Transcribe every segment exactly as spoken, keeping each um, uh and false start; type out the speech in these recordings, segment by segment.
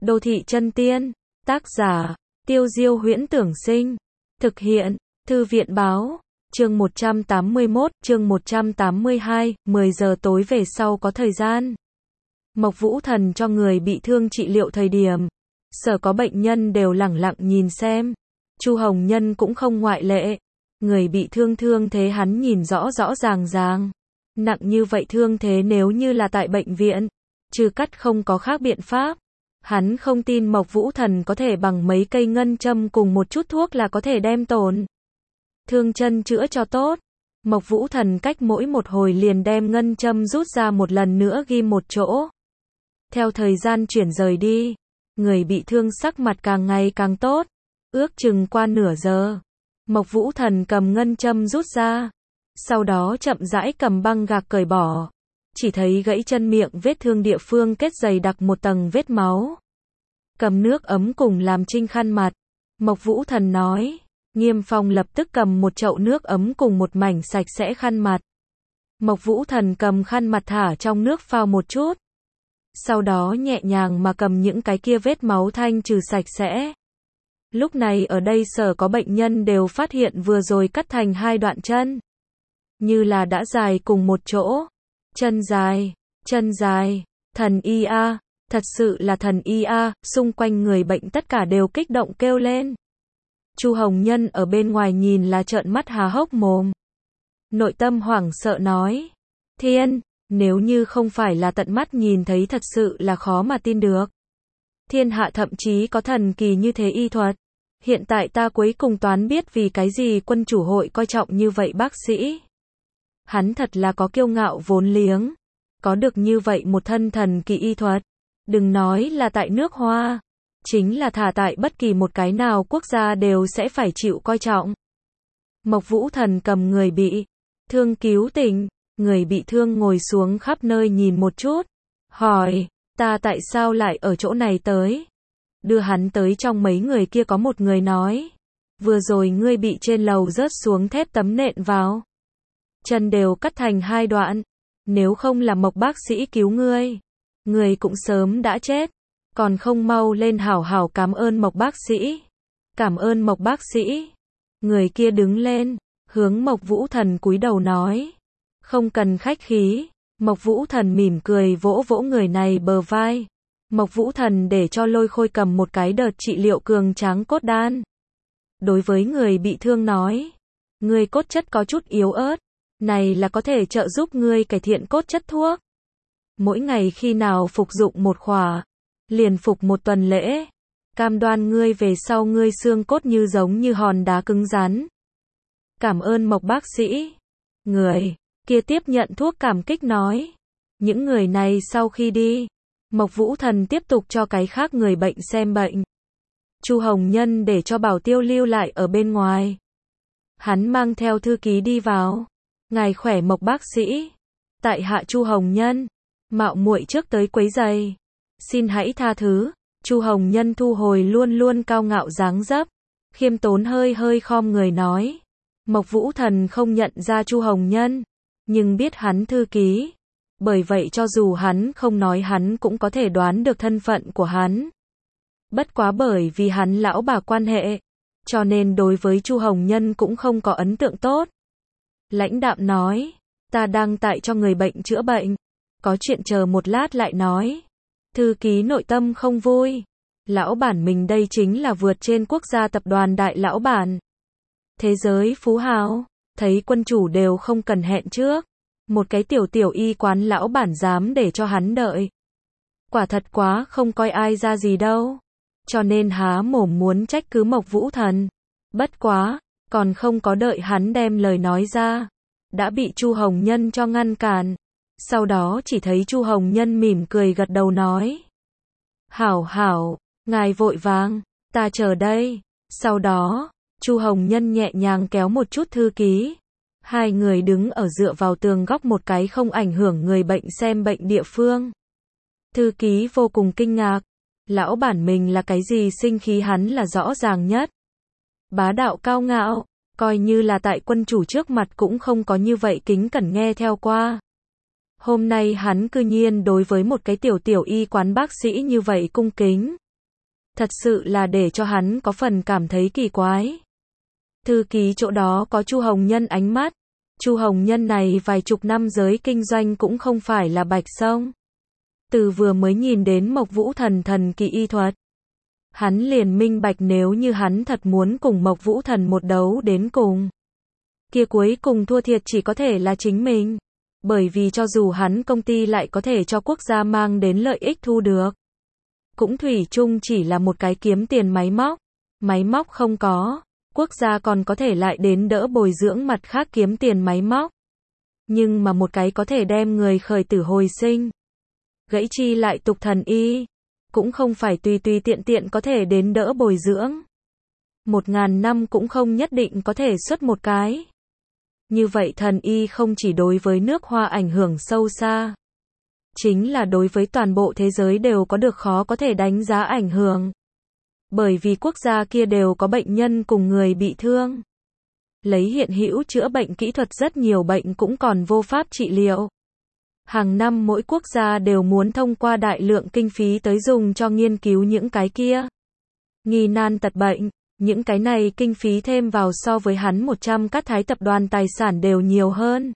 Đô thị chân tiên, tác giả, Tiêu Diêu Huyễn Tưởng Sinh, thực hiện, Thư viện Báo, chương một trăm tám mươi mốt, chương một trăm tám mươi hai, mười giờ tối về sau có thời gian. Mộc Vũ Thần cho người bị thương trị liệu thời điểm, sở có bệnh nhân đều lẳng lặng nhìn xem. Chu Hồng Nhân cũng không ngoại lệ. Người bị thương thương thế hắn nhìn rõ rõ ràng ràng. Nặng như vậy thương thế nếu như là tại bệnh viện, trừ cắt không có khác biện pháp. Hắn không tin Mộc Vũ Thần có thể bằng mấy cây ngân châm cùng một chút thuốc là có thể đem tổn thương chân chữa cho tốt. Mộc Vũ Thần cách mỗi một hồi liền đem ngân châm rút ra một lần nữa ghim một chỗ. Theo thời gian chuyển rời đi, người bị thương sắc mặt càng ngày càng tốt. Ước chừng qua nửa giờ, Mộc Vũ Thần cầm ngân châm rút ra, sau đó chậm rãi cầm băng gạc cởi bỏ. Chỉ thấy gãy chân miệng vết thương địa phương kết dày đặc một tầng vết máu. Cầm nước ấm cùng làm trinh khăn mặt. Mộc Vũ Thần nói. Nghiêm Phong lập tức cầm một chậu nước ấm cùng một mảnh sạch sẽ khăn mặt. Mộc Vũ Thần cầm khăn mặt thả trong nước phao một chút. Sau đó nhẹ nhàng mà cầm những cái kia vết máu thanh trừ sạch sẽ. Lúc này ở đây sở có bệnh nhân đều phát hiện vừa rồi cắt thành hai đoạn chân. Như là đã dài cùng một chỗ. Chân dài, chân dài, thần y a, thật sự là thần y a, xung quanh người bệnh tất cả đều kích động kêu lên. Chu Hồng Nhân ở bên ngoài nhìn là trợn mắt há hốc mồm. Nội tâm hoảng sợ nói, thiên, nếu như không phải là tận mắt nhìn thấy thật sự là khó mà tin được. Thiên hạ thậm chí có thần kỳ như thế y thuật. Hiện tại ta cuối cùng toán biết vì cái gì quân chủ hội coi trọng như vậy bác sĩ. Hắn thật là có kiêu ngạo vốn liếng. Có được như vậy một thân thần kỳ y thuật. Đừng nói là tại nước Hoa. Chính là thả tại bất kỳ một cái nào quốc gia đều sẽ phải chịu coi trọng. Mộc Vũ Thần cầm người bị thương cứu tỉnh. Người bị thương ngồi xuống khắp nơi nhìn một chút. Hỏi, ta tại sao lại ở chỗ này tới? Đưa hắn tới trong mấy người kia có một người nói. Vừa rồi ngươi bị trên lầu rớt xuống thép tấm nện vào. Chân đều cắt thành hai đoạn. Nếu không là Mộc bác sĩ cứu ngươi, ngươi cũng sớm đã chết. Còn không mau lên hảo hảo cảm ơn Mộc bác sĩ. Cảm ơn Mộc bác sĩ. Người kia đứng lên, hướng Mộc Vũ Thần cúi đầu nói. Không cần khách khí. Mộc Vũ Thần mỉm cười vỗ vỗ người này bờ vai. Mộc Vũ Thần để cho Lôi Khôi cầm một cái đợt trị liệu cường tráng cốt đan. Đối với người bị thương nói. Ngươi cốt chất có chút yếu ớt. Này là có thể trợ giúp ngươi cải thiện cốt chất thuốc. Mỗi ngày khi nào phục dụng một khỏa, liền phục một tuần lễ. Cam đoan ngươi về sau ngươi xương cốt như giống như hòn đá cứng rắn. Cảm ơn Mộc bác sĩ. Người kia tiếp nhận thuốc cảm kích nói. Những người này sau khi đi, Mộc Vũ Thần tiếp tục cho cái khác người bệnh xem bệnh. Chu Hồng Nhân để cho bảo tiêu lưu lại ở bên ngoài. Hắn mang theo thư ký đi vào. Ngài khỏe Mộc bác sĩ. Tại hạ Chu Hồng Nhân. Mạo muội trước tới quấy rầy. Xin hãy tha thứ. Chu Hồng Nhân thu hồi luôn luôn cao ngạo dáng dấp. Khiêm tốn hơi hơi khom người nói. Mộc Vũ Thần không nhận ra Chu Hồng Nhân. Nhưng biết hắn thư ký. Bởi vậy cho dù hắn không nói hắn cũng có thể đoán được thân phận của hắn. Bất quá bởi vì hắn lão bà quan hệ. Cho nên đối với Chu Hồng Nhân cũng không có ấn tượng tốt. Lãnh đạm nói. Ta đang tại cho người bệnh chữa bệnh. Có chuyện chờ một lát lại nói. Thư ký nội tâm không vui. Lão bản mình đây chính là vượt trên quốc gia tập đoàn đại lão bản. Thế giới phú hào. Thấy quân chủ đều không cần hẹn trước. Một cái tiểu tiểu y quán lão bản dám để cho hắn đợi. Quả thật quá không coi ai ra gì đâu. Cho nên há mồm muốn trách cứ Mộc Vũ Thần. Bất quá, còn không có đợi hắn đem lời nói ra. Đã bị Chu Hồng Nhân cho ngăn cản. Sau đó chỉ thấy Chu Hồng Nhân mỉm cười gật đầu nói. Hảo hảo, ngài vội vàng, ta chờ đây. Sau đó, Chu Hồng Nhân nhẹ nhàng kéo một chút thư ký. Hai người đứng ở dựa vào tường góc một cái không ảnh hưởng người bệnh xem bệnh địa phương. Thư ký vô cùng kinh ngạc. Lão bản mình là cái gì sinh khí hắn là rõ ràng nhất. Bá đạo cao ngạo, coi như là tại quân chủ trước mặt cũng không có như vậy kính cẩn nghe theo qua. Hôm nay hắn cư nhiên đối với một cái tiểu tiểu y quán bác sĩ như vậy cung kính. Thật sự là để cho hắn có phần cảm thấy kỳ quái. Thư ký chỗ đó có Chu Hồng Nhân ánh mắt. Chu Hồng Nhân này vài chục năm giới kinh doanh cũng không phải là bạch sông. Từ vừa mới nhìn đến Mộc Vũ Thần thần kỳ y thuật, hắn liền minh bạch nếu như hắn thật muốn cùng Mộc Vũ Thần một đấu đến cùng, kia cuối cùng thua thiệt chỉ có thể là chính mình. Bởi vì cho dù hắn công ty lại có thể cho quốc gia mang đến lợi ích thu được, cũng thủy chung chỉ là một cái kiếm tiền máy móc. Máy móc không có, quốc gia còn có thể lại đến đỡ bồi dưỡng mặt khác kiếm tiền máy móc. Nhưng mà một cái có thể đem người khởi tử hồi sinh, gãy chi lại tục thần y, cũng không phải tùy tùy tiện tiện có thể đến đỡ bồi dưỡng. Một ngàn năm cũng không nhất định có thể xuất một cái. Như vậy thần y không chỉ đối với nước Hoa ảnh hưởng sâu xa, chính là đối với toàn bộ thế giới đều có được khó có thể đánh giá ảnh hưởng. Bởi vì quốc gia kia đều có bệnh nhân cùng người bị thương. Lấy hiện hữu chữa bệnh kỹ thuật rất nhiều bệnh cũng còn vô pháp trị liệu. Hàng năm mỗi quốc gia đều muốn thông qua đại lượng kinh phí tới dùng cho nghiên cứu những cái kia nghi nan tật bệnh. Những cái này kinh phí thêm vào so với hắn một trăm các thái tập đoàn tài sản đều nhiều hơn.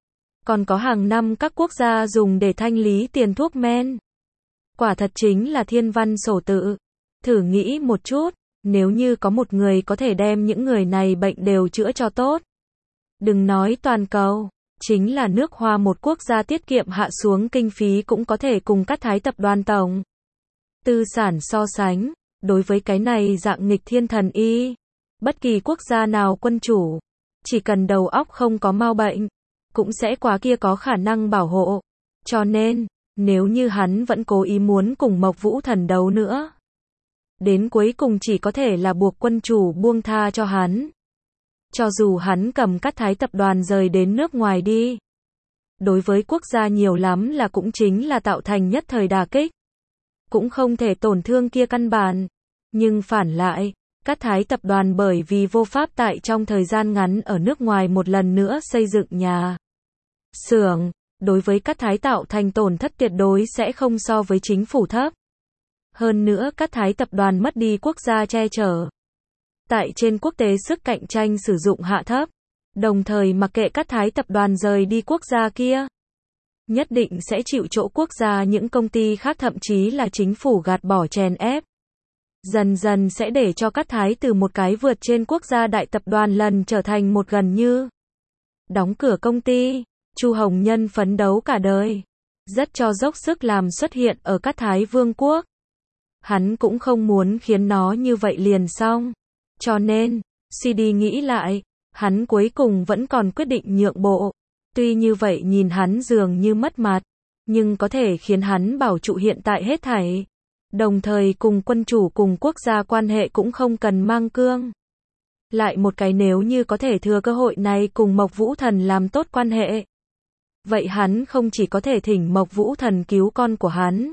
Còn có hàng năm các quốc gia dùng để thanh lý tiền thuốc men. Quả thật chính là thiên văn sổ tự. Thử nghĩ một chút, nếu như có một người có thể đem những người này bệnh đều chữa cho tốt. Đừng nói toàn cầu, chính là nước Hoa một quốc gia tiết kiệm hạ xuống kinh phí cũng có thể cùng các thái tập đoàn tổng tư sản so sánh. Đối với cái này dạng nghịch thiên thần y, bất kỳ quốc gia nào quân chủ, chỉ cần đầu óc không có mau bệnh, cũng sẽ quá kia có khả năng bảo hộ. Cho nên, nếu như hắn vẫn cố ý muốn cùng Mộc Vũ Thần đấu nữa, đến cuối cùng chỉ có thể là buộc quân chủ buông tha cho hắn. Cho dù hắn cầm các thái tập đoàn rời đến nước ngoài đi, đối với quốc gia nhiều lắm là cũng chính là tạo thành nhất thời đả kích, cũng không thể tổn thương kia căn bản. Nhưng phản lại, các thái tập đoàn bởi vì vô pháp tại trong thời gian ngắn ở nước ngoài một lần nữa xây dựng nhà xưởng, đối với các thái tạo thành tổn thất tuyệt đối sẽ không so với chính phủ thấp. Hơn nữa các thái tập đoàn mất đi quốc gia che chở, tại trên quốc tế sức cạnh tranh sử dụng hạ thấp, đồng thời mặc kệ các thái tập đoàn rời đi quốc gia kia, nhất định sẽ chịu chỗ quốc gia những công ty khác thậm chí là chính phủ gạt bỏ chèn ép. Dần dần sẽ để cho các thái từ một cái vượt trên quốc gia đại tập đoàn lần trở thành một gần như đóng cửa công ty. Chu Hồng Nhân phấn đấu cả đời, rất cho dốc sức làm xuất hiện ở các thái vương quốc. Hắn cũng không muốn khiến nó như vậy liền xong. Cho nên, suy đi nghĩ lại, hắn cuối cùng vẫn còn quyết định nhượng bộ. Tuy như vậy nhìn hắn dường như mất mặt, nhưng có thể khiến hắn bảo trụ hiện tại hết thảy. Đồng thời cùng quân chủ cùng quốc gia quan hệ cũng không cần mang cương. Lại một cái nếu như có thể thừa cơ hội này cùng Mộc Vũ Thần làm tốt quan hệ, vậy hắn không chỉ có thể thỉnh Mộc Vũ Thần cứu con của hắn,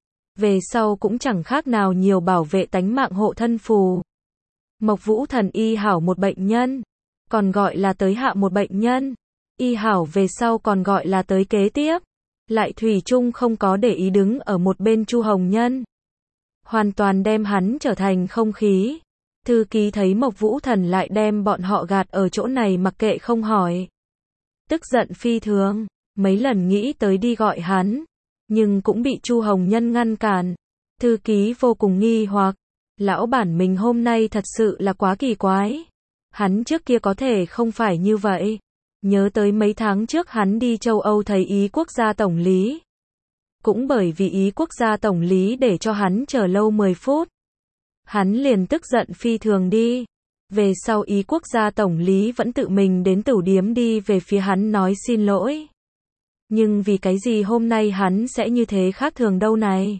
về sau cũng chẳng khác nào nhiều bảo vệ tánh mạng hộ thân phù. Mộc Vũ Thần y hảo một bệnh nhân, còn gọi là tới hạ một bệnh nhân, y hảo về sau còn gọi là tới kế tiếp, lại thủy chung không có để ý đứng ở một bên Chu Hồng Nhân, hoàn toàn đem hắn trở thành không khí. Thư ký thấy Mộc Vũ Thần lại đem bọn họ gạt ở chỗ này mặc kệ không hỏi, tức giận phi thường, mấy lần nghĩ tới đi gọi hắn, nhưng cũng bị Chu Hồng Nhân ngăn cản. Thư ký vô cùng nghi hoặc, lão bản mình hôm nay thật sự là quá kỳ quái. Hắn trước kia có thể không phải như vậy. Nhớ tới mấy tháng trước hắn đi châu Âu thấy Ý quốc gia tổng lý. Cũng bởi vì Ý quốc gia tổng lý để cho hắn chờ lâu mười phút. Hắn liền tức giận phi thường đi. Về sau Ý quốc gia tổng lý vẫn tự mình đến tửu điếm đi về phía hắn nói xin lỗi. Nhưng vì cái gì hôm nay hắn sẽ như thế khác thường đâu này?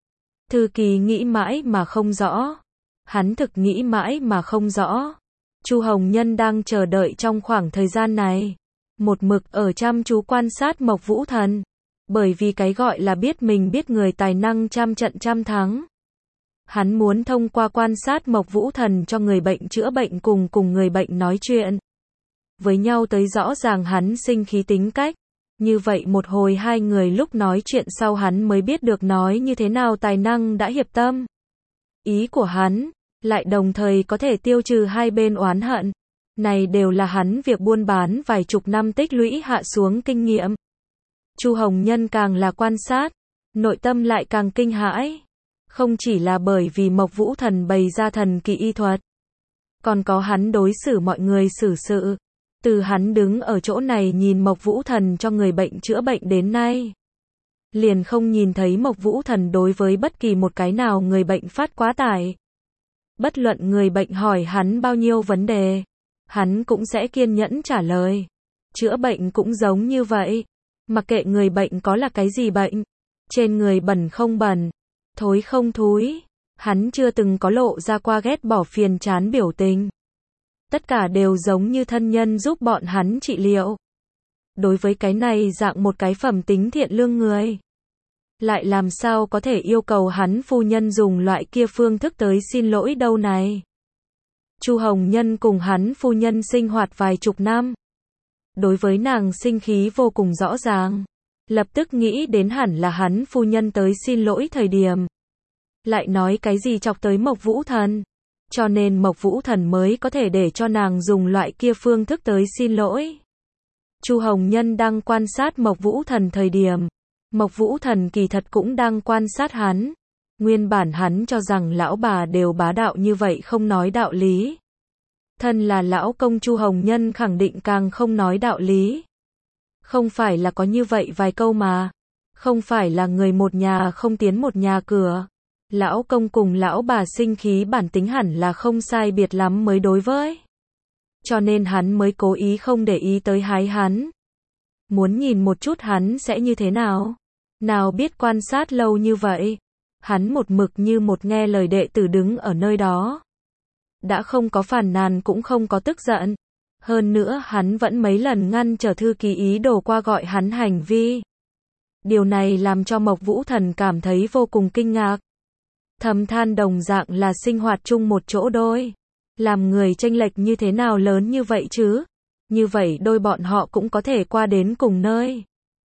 Thư ký nghĩ mãi mà không rõ. Hắn thực nghĩ mãi mà không rõ. Chu Hồng Nhân đang chờ đợi trong khoảng thời gian này, một mực ở chăm chú quan sát Mộc Vũ Thần, bởi vì cái gọi là biết mình biết người tài năng trăm trận trăm thắng. Hắn muốn thông qua quan sát Mộc Vũ Thần cho người bệnh chữa bệnh cùng cùng người bệnh nói chuyện với nhau tới rõ ràng hắn sinh khí tính cách. Như vậy một hồi hai người lúc nói chuyện sau hắn mới biết được nói như thế nào tài năng đã hiệp tâm. ý của hắn, lại đồng thời có thể tiêu trừ hai bên oán hận. Này đều là hắn việc buôn bán vài chục năm tích lũy hạ xuống kinh nghiệm. Chu Hồng Nhân càng là quan sát, nội tâm lại càng kinh hãi. Không chỉ là bởi vì Mộc Vũ Thần bày ra thần kỳ y thuật, còn có hắn đối xử mọi người xử sự. Từ hắn đứng ở chỗ này nhìn Mộc Vũ Thần cho người bệnh chữa bệnh đến nay, liền không nhìn thấy Mộc Vũ Thần đối với bất kỳ một cái nào người bệnh phát quá tải. Bất luận người bệnh hỏi hắn bao nhiêu vấn đề, hắn cũng sẽ kiên nhẫn trả lời. Chữa bệnh cũng giống như vậy. Mặc kệ người bệnh có là cái gì bệnh, trên người bẩn không bẩn, thối không thúi, hắn chưa từng có lộ ra qua ghét bỏ phiền chán biểu tình. Tất cả đều giống như thân nhân giúp bọn hắn trị liệu. Đối với cái này dạng một cái phẩm tính thiện lương người, lại làm sao có thể yêu cầu hắn phu nhân dùng loại kia phương thức tới xin lỗi đâu này. Chu Hồng Nhân cùng hắn phu nhân sinh hoạt vài chục năm. Đối với nàng sinh khí vô cùng rõ ràng. Lập tức nghĩ đến hẳn là hắn phu nhân tới xin lỗi thời điểm. Lại nói cái gì chọc tới Mộc Vũ Thần. Cho nên Mộc Vũ Thần mới có thể để cho nàng dùng loại kia phương thức tới xin lỗi. Chu Hồng Nhân đang quan sát Mộc Vũ Thần thời điểm, Mộc Vũ Thần kỳ thật cũng đang quan sát hắn. Nguyên bản hắn cho rằng lão bà đều bá đạo như vậy không nói đạo lý. Thân là lão công Chu Hồng Nhân khẳng định càng không nói đạo lý. Không phải là có như vậy vài câu mà. Không phải là người một nhà không tiến một nhà cửa. Lão công cùng lão bà sinh khí bản tính hẳn là không sai biệt lắm mới đối với. Cho nên hắn mới cố ý không để ý tới hái hắn. Muốn nhìn một chút hắn sẽ như thế nào. Nào biết quan sát lâu như vậy. Hắn một mực như một nghe lời đệ tử đứng ở nơi đó. Đã không có phàn nàn cũng không có tức giận. Hơn nữa hắn vẫn mấy lần ngăn trở thư ký ý đồ qua gọi hắn hành vi. Điều này làm cho Mộc Vũ Thần cảm thấy vô cùng kinh ngạc. Thầm than đồng dạng là sinh hoạt chung một chỗ đôi. Làm người chênh lệch như thế nào lớn như vậy chứ? Như vậy đôi bọn họ cũng có thể qua đến cùng nơi.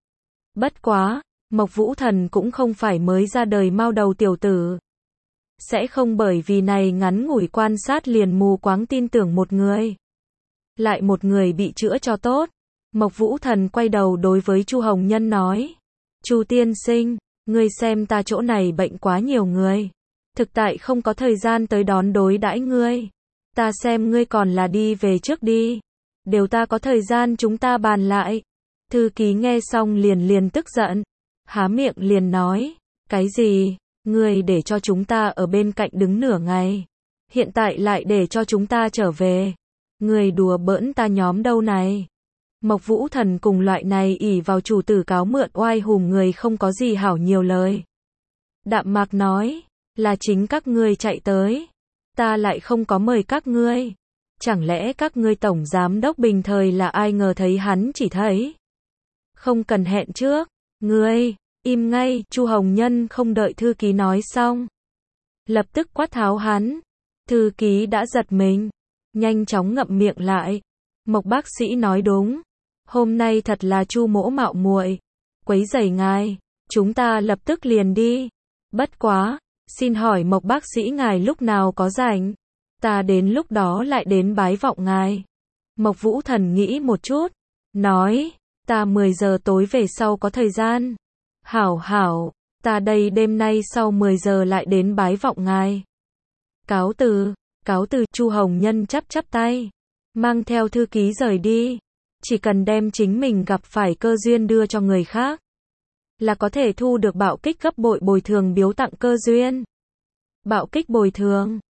Bất quá, Mộc Vũ Thần cũng không phải mới ra đời mao đầu tiểu tử. Sẽ không bởi vì này ngắn ngủi quan sát liền mù quáng tin tưởng một người. Lại một người bị chữa cho tốt. Mộc Vũ Thần quay đầu đối với Chu Hồng Nhân nói. Chu tiên sinh, ngươi xem ta chỗ này bệnh quá nhiều người. Thực tại không có thời gian tới đón đối đãi ngươi. Ta xem ngươi còn là đi về trước đi. Đều ta có thời gian chúng ta bàn lại. Thư ký nghe xong liền liền tức giận. Há miệng liền nói. Cái gì? Ngươi để cho chúng ta ở bên cạnh đứng nửa ngày. Hiện tại lại để cho chúng ta trở về. Ngươi đùa bỡn ta nhóm đâu này. Mộc Vũ Thần cùng loại này ỷ vào chủ tử cáo mượn oai hùng người không có gì hảo nhiều lời. Đạm mạc nói. Là chính các ngươi chạy tới. Ta lại không có mời các ngươi. Chẳng lẽ các ngươi tổng giám đốc bình thời là ai ngờ thấy hắn chỉ thấy. Không cần hẹn trước. Ngươi, im ngay, Chu Hồng Nhân không đợi thư ký nói xong. Lập tức quát tháo hắn. Thư ký đã giật mình. Nhanh chóng ngậm miệng lại. Mộc bác sĩ nói đúng. Hôm nay thật là Chu mỗ mạo muội. Quấy rầy ngài. Chúng ta lập tức liền đi. Bất quá. Xin hỏi Mộc bác sĩ ngài lúc nào có rảnh? Ta đến lúc đó lại đến bái vọng ngài. Mộc Vũ Thần nghĩ một chút. Nói. Ta mười giờ tối về sau có thời gian. Hảo hảo. Ta đây đêm nay sau mười giờ lại đến bái vọng ngài. Cáo từ. Cáo từ. Chu Hồng Nhân chắp chắp tay. Mang theo thư ký rời đi. Chỉ cần đem chính mình gặp phải cơ duyên đưa cho người khác. Là có thể thu được bạo kích gấp bội bồi thường biếu tặng cơ duyên. Bạo kích bồi thường.